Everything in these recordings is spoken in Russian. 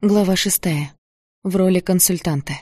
Глава 6. В роли консультанта.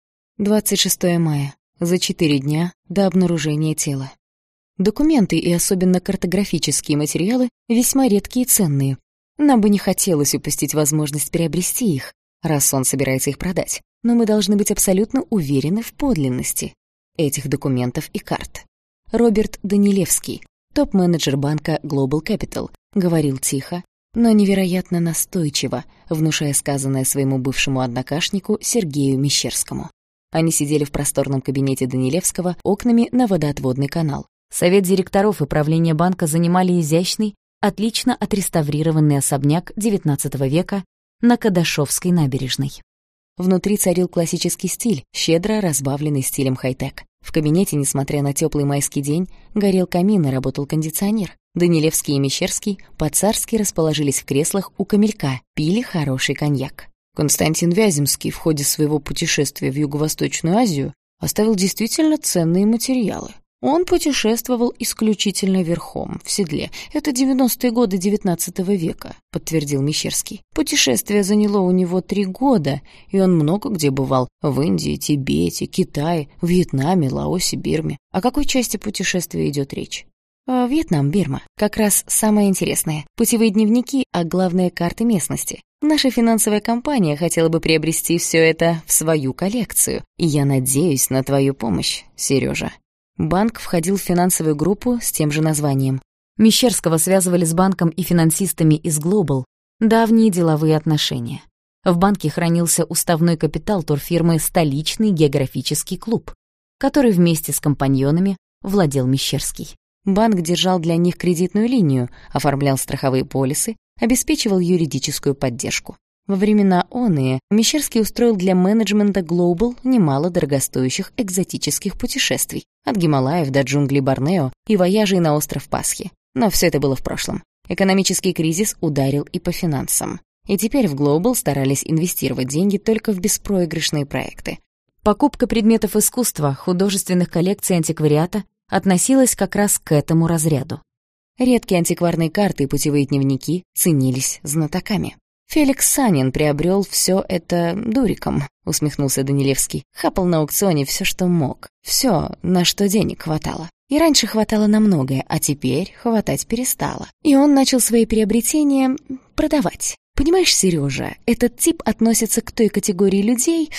26 мая. За 4 дня до обнаружения тела. Документы и особенно картографические материалы весьма редкие и ценные. Нам бы не хотелось упустить возможность приобрести их, раз он собирается их продать. Но мы должны быть абсолютно уверены в подлинности этих документов и карт. Роберт Данилевский, топ-менеджер банка Global Capital, говорил тихо, но невероятно настойчиво, внушая сказанное своему бывшему однокашнику Сергею Мещерскому. Они сидели в просторном кабинете Данилевского окнами на водоотводный канал. Совет директоров и правление банка занимали изящный, отлично отреставрированный особняк XIX века на Кадашовской набережной. Внутри царил классический стиль, щедро разбавленный стилем хай-тек. В кабинете, несмотря на теплый майский день, горел камин и работал кондиционер. Данилевский и Мещерский по-царски расположились в креслах у камелька, пили хороший коньяк. Константин Вяземский в ходе своего путешествия в Юго-Восточную Азию оставил действительно ценные материалы. Он путешествовал исключительно верхом, в седле. Это 90-е годы XIX века, подтвердил Мещерский. Путешествие заняло у него 3 года, и он много где бывал. В Индии, Тибете, Китае, Вьетнаме, Лаосе, Бирме. О какой части путешествия идет речь? Вьетнам, Бирма. Как раз самое интересное. Путевые дневники, а главное, карты местности. Наша финансовая компания хотела бы приобрести все это в свою коллекцию, и я надеюсь на твою помощь, Сережа. Банк входил в финансовую группу с тем же названием. Мещерского связывали с банком и финансистами из Global давние деловые отношения. В банке хранился уставной капитал турфирмы «Столичный географический клуб», который вместе с компаньонами владел Мещерский. Банк держал для них кредитную линию, оформлял страховые полисы, обеспечивал юридическую поддержку. Во времена оные Мещерский устроил для менеджмента Global немало дорогостоящих экзотических путешествий, от Гималаев до джунглей Борнео и вояжей на остров Пасхи. Но все это было в прошлом. Экономический кризис ударил и по финансам. И теперь в Global старались инвестировать деньги только в беспроигрышные проекты. Покупка предметов искусства, художественных коллекций антиквариата относилась как раз к этому разряду. Редкие антикварные карты и путевые дневники ценились знатоками. «Феликс Санин приобрел все это дуриком», — усмехнулся Данилевский. «Хапал на аукционе все, что мог. Все, на что денег хватало. И раньше хватало на многое, а теперь хватать перестало. И он начал свои приобретения продавать. Понимаешь, Сережа, этот тип относится к той категории людей...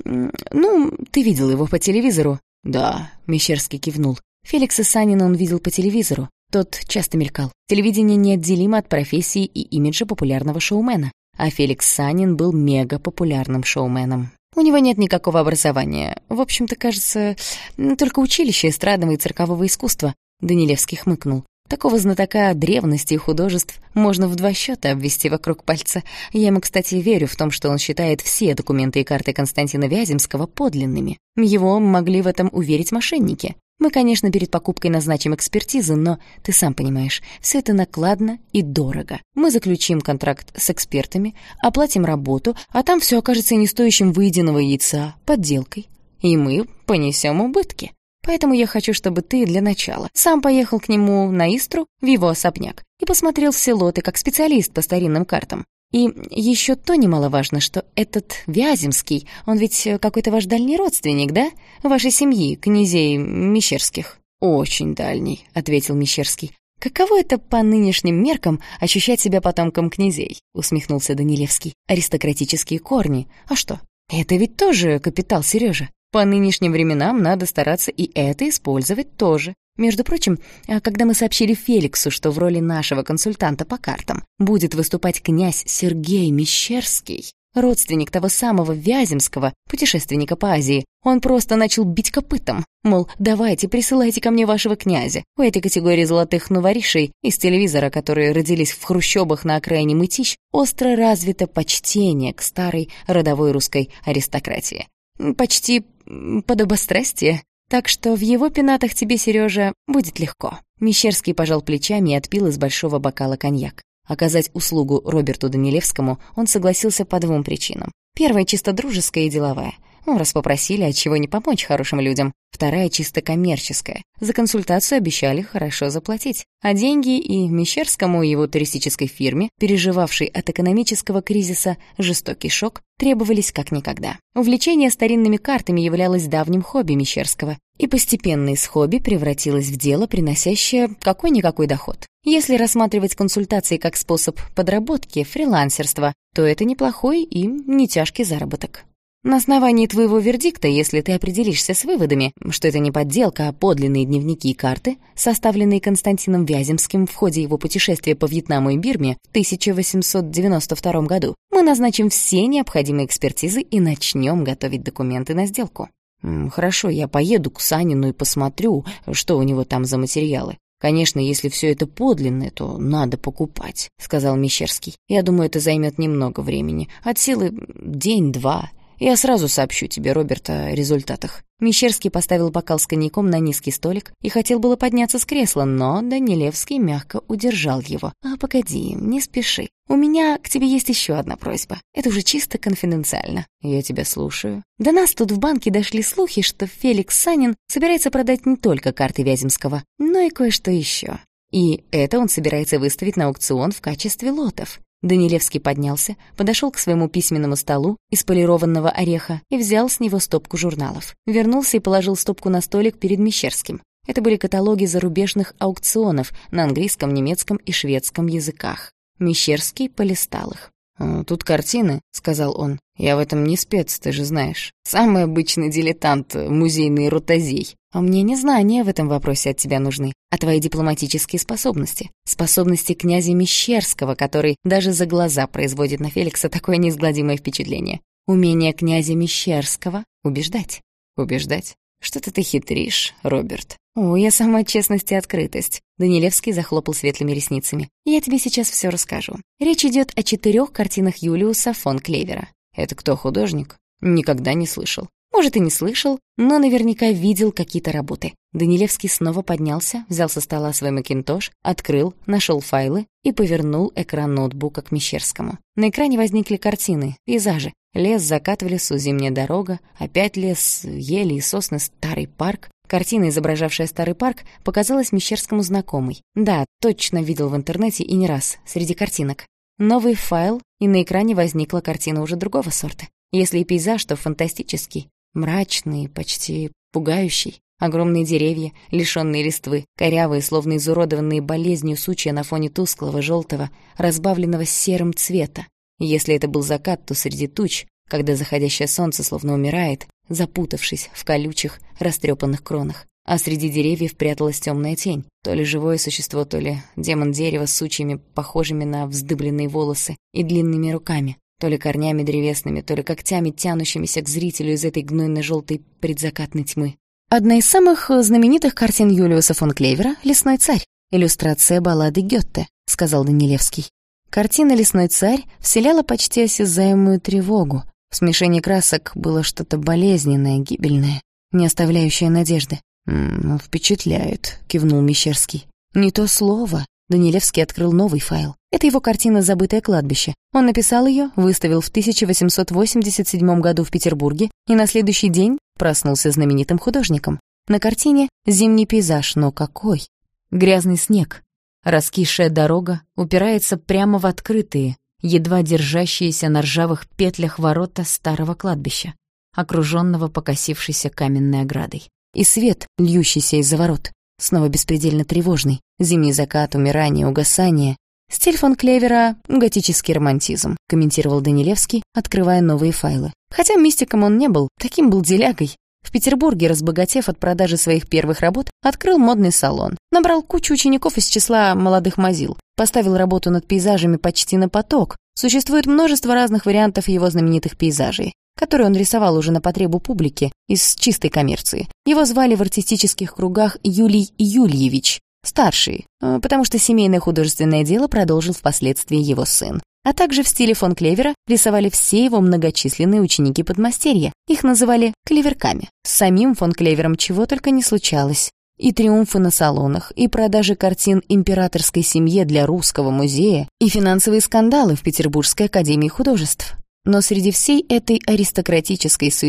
Ну, ты видел его по телевизору?» «Да», — Мещерский кивнул. Феликса Санина он видел по телевизору. Тот часто мелькал. Телевидение неотделимо от профессии и имиджа популярного шоумена. А Феликс Санин был мега-популярным шоуменом. У него нет никакого образования. В общем-то, кажется, только училище эстрадного и циркового искусства. Данилевский хмыкнул. Такого знатока древности и художеств можно в 2 счета обвести вокруг пальца. Я ему, кстати, верю в том, что он считает все документы и карты Константина Вяземского подлинными. Его могли в этом уверить мошенники. Мы, конечно, перед покупкой назначим экспертизу, но, ты сам понимаешь, все это накладно и дорого. Мы заключим контракт с экспертами, оплатим работу, а там все окажется не стоящим выеденного яйца, подделкой. И мы понесем убытки. Поэтому я хочу, чтобы ты для начала сам поехал к нему на Истру, в его особняк, и посмотрел все лоты как специалист по старинным картам. И еще то немаловажно, что этот Вяземский, он ведь какой-то ваш дальний родственник, да? Вашей семьи, князей Мещерских. «Очень дальний», — ответил Мещерский. «Каково это по нынешним меркам ощущать себя потомком князей?» — усмехнулся Данилевский. «Аристократические корни. А что? Это ведь тоже капитал, Сережа. По нынешним временам надо стараться и это использовать тоже. Между прочим, когда мы сообщили Феликсу, что в роли нашего консультанта по картам будет выступать князь Сергей Мещерский, родственник того самого Вяземского, путешественника по Азии, он просто начал бить копытом. Мол, давайте, присылайте ко мне вашего князя. У этой категории золотых новоришей из телевизора, которые родились в хрущобах на окраине Мытищ, остро развито почтение к старой родовой русской аристократии. Почти подобострастие. Так что в его пенатах тебе, Сережа, будет легко». Мещерский пожал плечами и отпил из большого бокала коньяк. Оказать услугу Роберту Данилевскому он согласился по 2 причинам. Первая чисто дружеская и деловая. Раз попросили, отчего не помочь хорошим людям. Вторая чисто коммерческая. За консультацию обещали хорошо заплатить. А деньги и Мещерскому, и его туристической фирме, переживавшей от экономического кризиса жестокий шок, требовались как никогда. Увлечение старинными картами являлось давним хобби Мещерского, и постепенно из хобби превратилось в дело, приносящее какой-никакой доход. Если рассматривать консультации как способ подработки, фрилансерства, то это неплохой и не тяжкий заработок. На основании твоего вердикта, если ты определишься с выводами, что это не подделка, а подлинные дневники и карты, составленные Константином Вяземским в ходе его путешествия по Вьетнаму и Бирме в 1892 году, мы назначим все необходимые экспертизы и начнем готовить документы на сделку. Хорошо, я поеду к Санину и посмотрю, что у него там за материалы. «Конечно, если все это подлинное, то надо покупать», — сказал Мещерский. «Я думаю, это займет немного времени, от силы день-два. Я сразу сообщу тебе, Роберт, о результатах». Мещерский поставил бокал с коньяком на низкий столик и хотел было подняться с кресла, но Данилевский мягко удержал его. «Погоди, не спеши. У меня к тебе есть еще одна просьба. Это уже чисто конфиденциально». «Я тебя слушаю». «До нас тут в банке дошли слухи, что Феликс Санин собирается продать не только карты Вяземского, но и кое-что еще. И это он собирается выставить на аукцион в качестве лотов». Данилевский поднялся, подошел к своему письменному столу из полированного ореха и взял с него стопку журналов. Вернулся и положил стопку на столик перед Мещерским. Это были каталоги зарубежных аукционов на английском, немецком и шведском языках. Мещерский полистал их. «Тут картины», — сказал он. «Я в этом не спец, ты же знаешь. Самый обычный дилетант, музейный ротозей. А мне не знания в этом вопросе от тебя нужны, а твои дипломатические способности. Способности князя Мещерского, который даже за глаза производит на Феликса такое неизгладимое впечатление. Умение князя Мещерского убеждать». «Убеждать? Что-то ты хитришь, Роберт». Я сама честность и открытость». Данилевский захлопал светлыми ресницами. «Я тебе сейчас все расскажу. Речь идет о 4 картинах Юлиуса фон Клевера». «Это кто, художник?» «Никогда не слышал». «Может, и не слышал, но наверняка видел какие-то работы». Данилевский снова поднялся, взял со стола свой макинтош, открыл, нашел файлы и повернул экран ноутбука к Мещерскому. На экране возникли картины, пейзажи. Лес, закат в лесу, зимняя дорога, опять лес, ели и сосны, старый парк. Картина, изображавшая старый парк, показалась Мещерскому знакомой. Да, точно видел в интернете и не раз, среди картинок. Новый файл, и на экране возникла картина уже другого сорта. Если и пейзаж, то фантастический, мрачный, почти пугающий. Огромные деревья, лишённые листвы, корявые, словно изуродованные болезнью сучья на фоне тусклого, желтого, разбавленного серым цвета. Если это был закат, то среди туч, когда заходящее солнце словно умирает, запутавшись в колючих, растрепанных кронах. А среди деревьев пряталась темная тень. То ли живое существо, то ли демон дерева с сучьями, похожими на вздыбленные волосы, и длинными руками. То ли корнями древесными, то ли когтями, тянущимися к зрителю из этой гнойно-желтой предзакатной тьмы. Одна из самых знаменитых картин Юлиуса фон Клевера — «Лесной царь», иллюстрация баллады Гёте, — сказал Данилевский. Картина «Лесной царь» вселяла почти осязаемую тревогу. В смешении красок было что-то болезненное, гибельное, не оставляющее надежды. «Впечатляет», — кивнул Мещерский. «Не то слово». Данилевский открыл новый файл. Это его картина «Забытое кладбище». Он написал ее, выставил в 1887 году в Петербурге и на следующий день проснулся знаменитым художником. На картине зимний пейзаж, но какой? Грязный снег. Раскисшая дорога упирается прямо в открытые, едва держащиеся на ржавых петлях ворота старого кладбища, окруженного покосившейся каменной оградой. И свет, льющийся из-за ворот, снова беспредельно тревожный. Зимний закат, умирание, угасание. «Стиль фон Клевера — готический романтизм», — комментировал Данилевский, открывая новые файлы. Хотя мистиком он не был, таким был делягой. В Петербурге, разбогатев от продажи своих первых работ, открыл модный салон. Набрал кучу учеников из числа молодых мазил. Поставил работу над пейзажами почти на поток. Существует множество разных вариантов его знаменитых пейзажей, которые он рисовал уже на потребу публики из чистой коммерции. Его звали в артистических кругах Юлий Юльевич, старший, потому что семейное художественное дело продолжил впоследствии его сын. А также в стиле фон Клевера рисовали все его многочисленные ученики подмастерья. Их называли клеверками. С самим фон Клевером чего только не случалось. И триумфы на салонах, и продажи картин императорской семье для русского музея, и финансовые скандалы в Петербургской академии художеств. Но среди всей этой аристократической суеты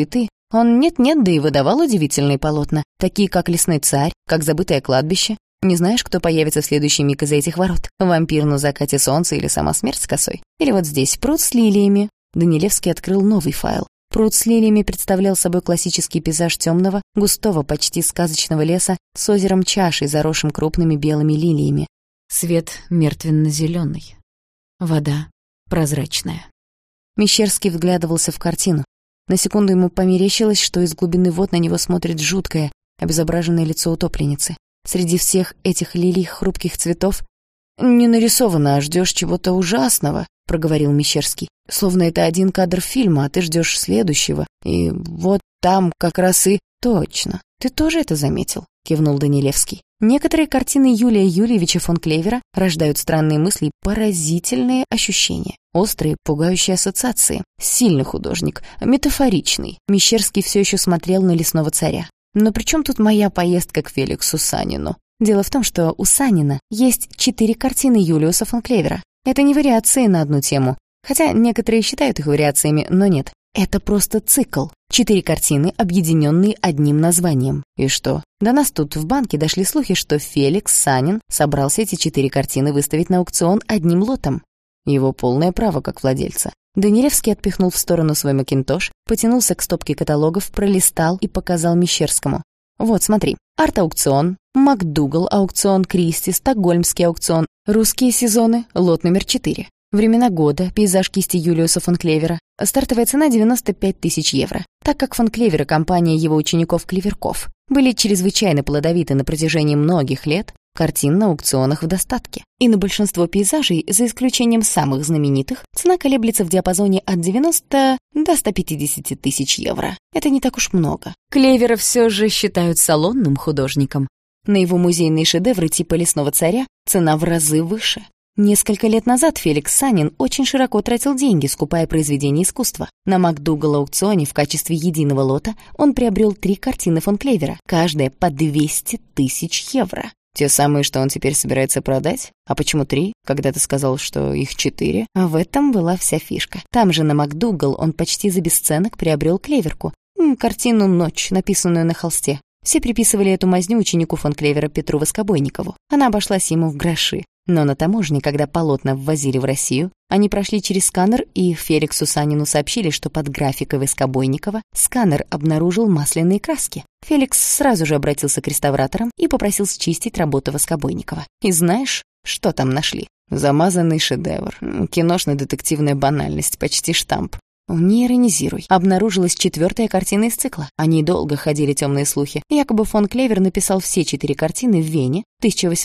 Он нет-нет, да и выдавал удивительные полотна, такие как «Лесной царь», как «Забытое кладбище». Не знаешь, кто появится в следующий миг из-за этих ворот? Вампир на закате солнца или сама смерть с косой? Или вот здесь пруд с лилиями. Данилевский открыл новый файл. Пруд с лилиями представлял собой классический пейзаж темного, густого, почти сказочного леса с озером чашей, заросшим крупными белыми лилиями. Свет мертвенно-зеленый. Вода прозрачная. Мещерский вглядывался в картину. На секунду ему померещилось, что из глубины вод на него смотрит жуткое, обезображенное лицо утопленницы. Среди всех этих лилий хрупких цветов «Не нарисовано, а ждешь чего-то ужасного», — проговорил Мещерский. «Словно это один кадр фильма, а ты ждешь следующего. И вот там как раз и...» «Точно. Ты тоже это заметил?» — кивнул Данилевский. «Некоторые картины Юлия Юльевича фон Клевера рождают странные мысли и поразительные ощущения. Острые, пугающие ассоциации. Сильный художник, метафоричный». Мещерский все еще смотрел на «Лесного царя». «Но при чем тут моя поездка к Феликсу Санину?» Дело в том, что у Санина есть 4 картины Юлиуса фон Клевера. Это не вариации на одну тему. Хотя некоторые считают их вариациями, но нет. Это просто цикл. 4 картины, объединенные одним названием. И что? До нас тут в банке дошли слухи, что Феликс Санин собрался эти 4 картины выставить на аукцион одним лотом. Его полное право как владельца. Данилевский отпихнул в сторону свой макинтош, потянулся к стопке каталогов, пролистал и показал Мещерскому. «Вот, смотри. Арт-аукцион, МакДугал аукцион, Кристи, Стокгольмский аукцион, русские сезоны, лот номер 4. Времена года, пейзаж кисти Юлиуса фон Клевера. Стартовая цена 95 тысяч евро. Так как фон Клевер и компания его учеников-клеверков были чрезвычайно плодовиты на протяжении многих лет, картин на аукционах в достатке. И на большинство пейзажей, за исключением самых знаменитых, цена колеблется в диапазоне от 90 до 150 тысяч евро. Это не так уж много. Клевера все же считают салонным художником. На его музейные шедевры типа «Лесного царя» цена в разы выше. Несколько лет назад Феликс Санин очень широко тратил деньги, скупая произведения искусства. На МакДугал аукционе в качестве единого лота он приобрел 3 картины фон Клевера, каждая по 200 тысяч евро. Те самые, что он теперь собирается продать? А почему 3, когда ты сказал, что их 4? А в этом была вся фишка. Там же на МакДугал он почти за бесценок приобрел клеверку. Картину «Ночь», написанную на холсте. Все приписывали эту мазню ученику фон Клевера Петру Воскобойникову. Она обошлась ему в гроши. Но на таможне, когда полотна ввозили в Россию, они прошли через сканер, и Феликсу Санину сообщили, что под графикой Воскобойникова сканер обнаружил масляные краски. Феликс сразу же обратился к реставраторам и попросил счистить работу Воскобойникова. И знаешь, что там нашли? Замазанный шедевр. Киношно-детективная банальность, почти штамп. Не иронизируй. Обнаружилась 4-я картина из цикла. О ней долго ходили темные слухи. Якобы фон Клевер написал все 4 картины в Вене в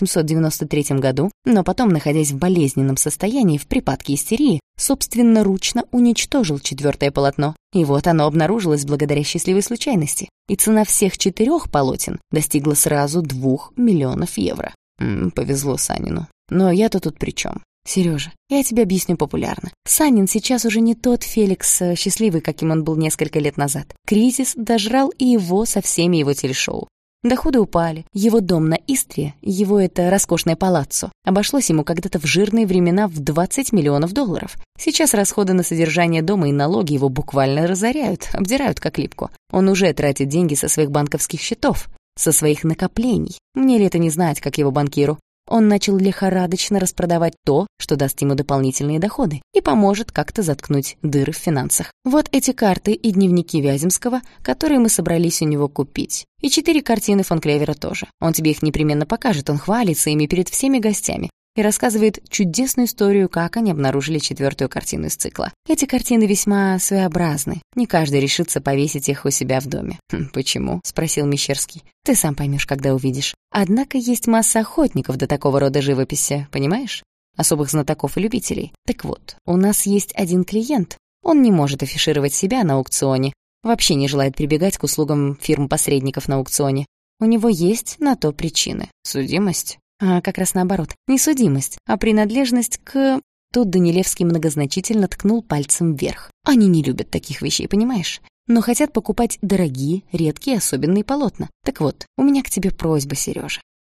1893 году, но потом, находясь в болезненном состоянии, в припадке истерии, собственноручно уничтожил 4-е полотно. И вот оно обнаружилось благодаря счастливой случайности. И цена всех 4 полотен достигла сразу 2 миллионов евро. Повезло Санину. Но я-то тут при чем? Сережа, я тебе объясню популярно. Санин сейчас уже не тот Феликс счастливый, каким он был несколько лет назад. Кризис дожрал и его со всеми его телешоу. Доходы упали. Его дом на Истрии, его это роскошное палаццо, обошлось ему когда-то в жирные времена в 20 миллионов долларов. Сейчас расходы на содержание дома и налоги его буквально разоряют, обдирают как липку. Он уже тратит деньги со своих банковских счетов, со своих накоплений. Мне ли это не знать, как его банкиру? Он начал лихорадочно распродавать то, что даст ему дополнительные доходы и поможет как-то заткнуть дыры в финансах. Вот эти карты и дневники Вяземского, которые мы собрались у него купить. И 4 картины фон Клевера тоже. Он тебе их непременно покажет, он хвалится ими перед всеми гостями и рассказывает чудесную историю, как они обнаружили 4-ю картину из цикла. Эти картины весьма своеобразны. Не каждый решится повесить их у себя в доме. «Почему?» — спросил Мещерский. «Ты сам поймешь, когда увидишь. Однако есть масса охотников до такого рода живописи, понимаешь? Особых знатоков и любителей. Так вот, у нас есть один клиент. Он не может афишировать себя на аукционе, вообще не желает прибегать к услугам фирм-посредников на аукционе. У него есть на то причины. Судимость? А как раз наоборот. Не судимость, а принадлежность к...» Тут Данилевский многозначительно ткнул пальцем вверх. «Они не любят таких вещей, понимаешь? Но хотят покупать дорогие, редкие, особенные полотна. Так вот, у меня к тебе просьба, Сережа.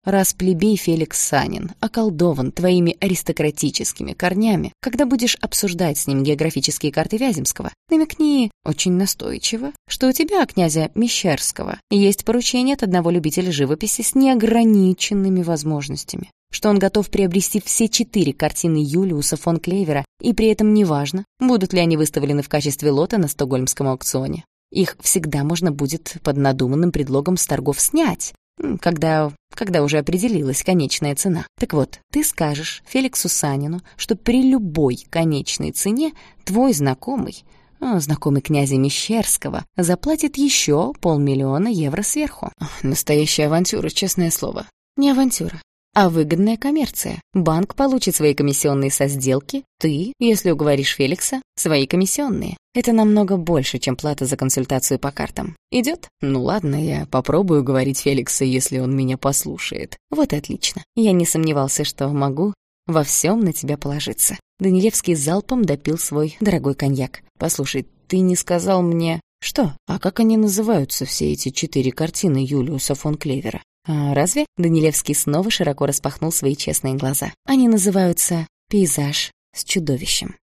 Раз плебей Феликс Санин околдован твоими аристократическими корнями, когда будешь обсуждать с ним географические карты Вяземского, намекни очень настойчиво, что у тебя, князя Мещерского, есть поручение от одного любителя живописи с неограниченными возможностями, что он готов приобрести все 4 картины Юлиуса фон Клевера, и при этом неважно, будут ли они выставлены в качестве лота на стокгольмском аукционе. Их всегда можно будет под надуманным предлогом с торгов снять, когда уже определилась конечная цена. Так вот, ты скажешь Феликсу Санину, что при любой конечной цене твой знакомый князя Мещерского, заплатит еще 500 000 евро сверху. Настоящая авантюра, честное слово. Не авантюра, а выгодная коммерция. Банк получит свои комиссионные со сделки, ты, если уговоришь Феликса, свои комиссионные. Это намного больше, чем плата за консультацию по картам. Идет? Ну ладно, я попробую уговорить Феликса, если он меня послушает. Вот и отлично. Я не сомневался, что могу во всем на тебя положиться. Данилевский залпом допил свой дорогой коньяк. Послушай, ты не сказал мне... Что? А как они называются, все эти 4 картины Юлиуса фон Клевера? А разве? Данилевский снова широко распахнул свои честные глаза. Они называются «Пейзаж с чудовищем».